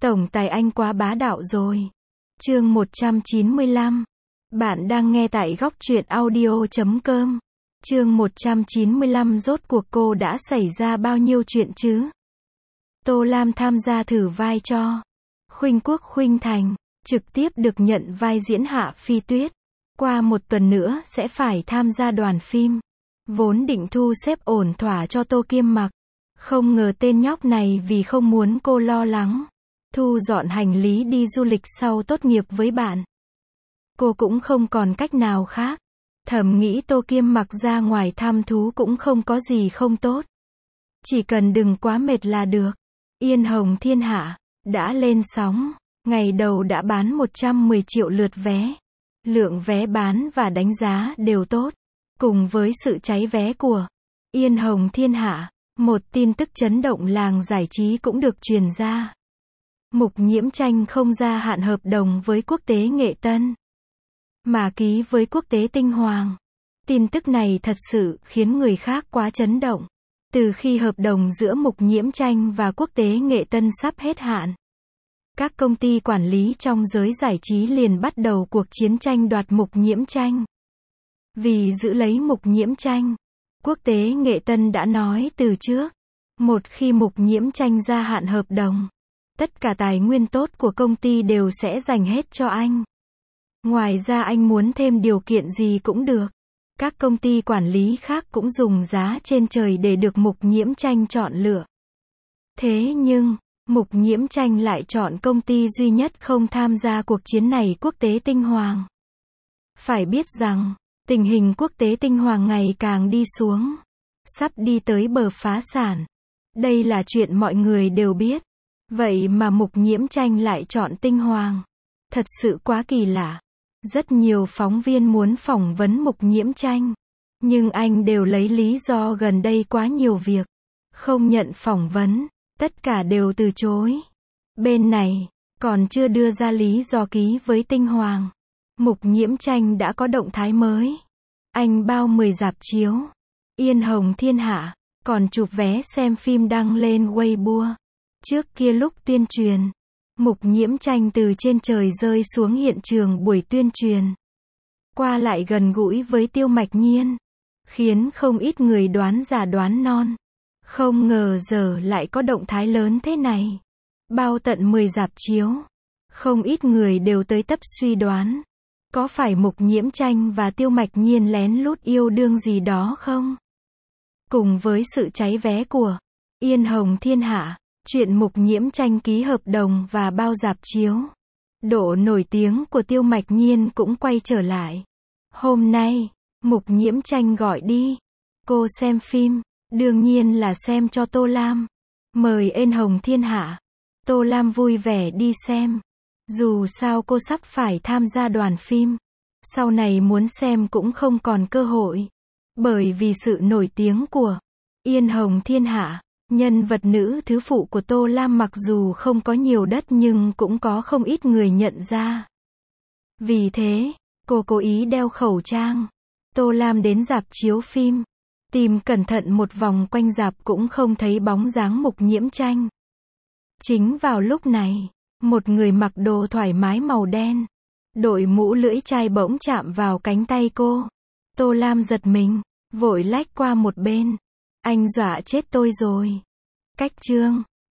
Tổng tài anh quá bá đạo rồi. Chương 195. Bạn đang nghe tại góc truyện audio.com. Chương 195 rốt cuộc cô đã xảy ra bao nhiêu chuyện chứ? Tô Lam tham gia thử vai cho Khuynh Quốc Khuynh Thành, trực tiếp được nhận vai diễn Hạ Phi Tuyết. Qua một tuần nữa sẽ phải tham gia đoàn phim. Vốn định thu xếp ổn thỏa cho Tô Kiêm Mặc. Không ngờ tên nhóc này vì không muốn cô lo lắng, thu dọn hành lý đi du lịch sau tốt nghiệp với bạn. Cô cũng không còn cách nào khác. Thầm nghĩ Tô Kiêm Mặc ra ngoài thăm thú cũng không có gì không tốt. Chỉ cần đừng quá mệt là được. Yên Hồng Thiên Hạ đã lên sóng. Ngày đầu đã bán 110 triệu lượt vé. Lượng vé bán và đánh giá đều tốt. Cùng với sự cháy vé của Yên Hồng Thiên Hạ, một tin tức chấn động làng giải trí cũng được truyền ra. Mục Nhiễm Tranh không gia hạn hợp đồng với Quốc tế Nghệ Tân, mà ký với Quốc tế Tinh Hoàng. Tin tức này thật sự khiến người khác quá chấn động. Từ khi hợp đồng giữa Mục Nhiễm Tranh và Quốc tế Nghệ Tân sắp hết hạn, các công ty quản lý trong giới giải trí liền bắt đầu cuộc chiến tranh đoạt Mục Nhiễm Tranh. Vì giữ lấy Mục Nhiễm Tranh, Quốc tế Nghệ Tân đã nói từ trước, một khi Mục Nhiễm Tranh gia hạn hợp đồng, tất cả tài nguyên tốt của công ty đều sẽ dành hết cho anh. Ngoài ra anh muốn thêm điều kiện gì cũng được. Các công ty quản lý khác cũng dùng giá trên trời để được Mục Nhiễm Tranh chọn lựa. Thế nhưng, Mục Nhiễm Tranh lại chọn công ty duy nhất không tham gia cuộc chiến này, Quốc tế Tinh Hoàng. Phải biết rằng, tình hình Quốc tế Tinh Hoàng ngày càng đi xuống, sắp đi tới bờ phá sản. Đây là chuyện mọi người đều biết. Vậy mà Mục Nhiễm Tranh lại chọn Tinh Hoàng. Thật sự quá kỳ lạ. Rất nhiều phóng viên muốn phỏng vấn Mục Nhiễm Tranh, nhưng anh đều lấy lý do gần đây quá nhiều việc, không nhận phỏng vấn, tất cả đều từ chối. Bên này, còn chưa đưa ra lý do ký với Tinh Hoàng, Mục Nhiễm Tranh đã có động thái mới. Anh bao 10 rạp chiếu Yên Hồng Thiên Hạ, còn chụp vé xem phim đăng lên Weibo. Trước kia lúc tuyên truyền, Mục Nhiễm Tranh từ trên trời rơi xuống hiện trường buổi tuyên truyền, qua lại gần gũi với Tiêu Mạch Nhiên, khiến không ít người đoán giả đoán non. Không ngờ giờ lại có động thái lớn thế này. Bao tận 10 rạp chiếu. Không ít người đều tới tấp suy đoán, có phải Mục Nhiễm Tranh và Tiêu Mạch Nhiên lén lút yêu đương gì đó không? Cùng với sự cháy vé của Yên Hồng Thiên Hạ, chuyện Mục Nhiễm Tranh ký hợp đồng và bao rạp chiếu, độ nổi tiếng của Tiêu Mạch Nhiên cũng quay trở lại. Hôm nay, Mục Nhiễm Tranh gọi đi cô xem phim, đương nhiên là xem cho Tô Lam. Mời Yên Hồng Thiên Hạ. Tô Lam vui vẻ đi xem. Dù sao cô sắp phải tham gia đoàn phim, sau này muốn xem cũng không còn cơ hội. Bởi vì sự nổi tiếng của Yên Hồng Thiên Hạ, nhân vật nữ thứ phụ của Tô Lam mặc dù không có nhiều đất nhưng cũng có không ít người nhận ra. Vì thế, cô cố ý đeo khẩu trang. Tô Lam đến rạp chiếu phim, tìm cẩn thận một vòng quanh rạp cũng không thấy bóng dáng Mục Nhiễm Tranh. Chính vào lúc này, một người mặc đồ thoải mái màu đen, đội mũ lưỡi chai bỗng chạm vào cánh tay cô. Tô Lam giật mình, vội lách qua một bên. Anh dọa chết tôi rồi. Cách chương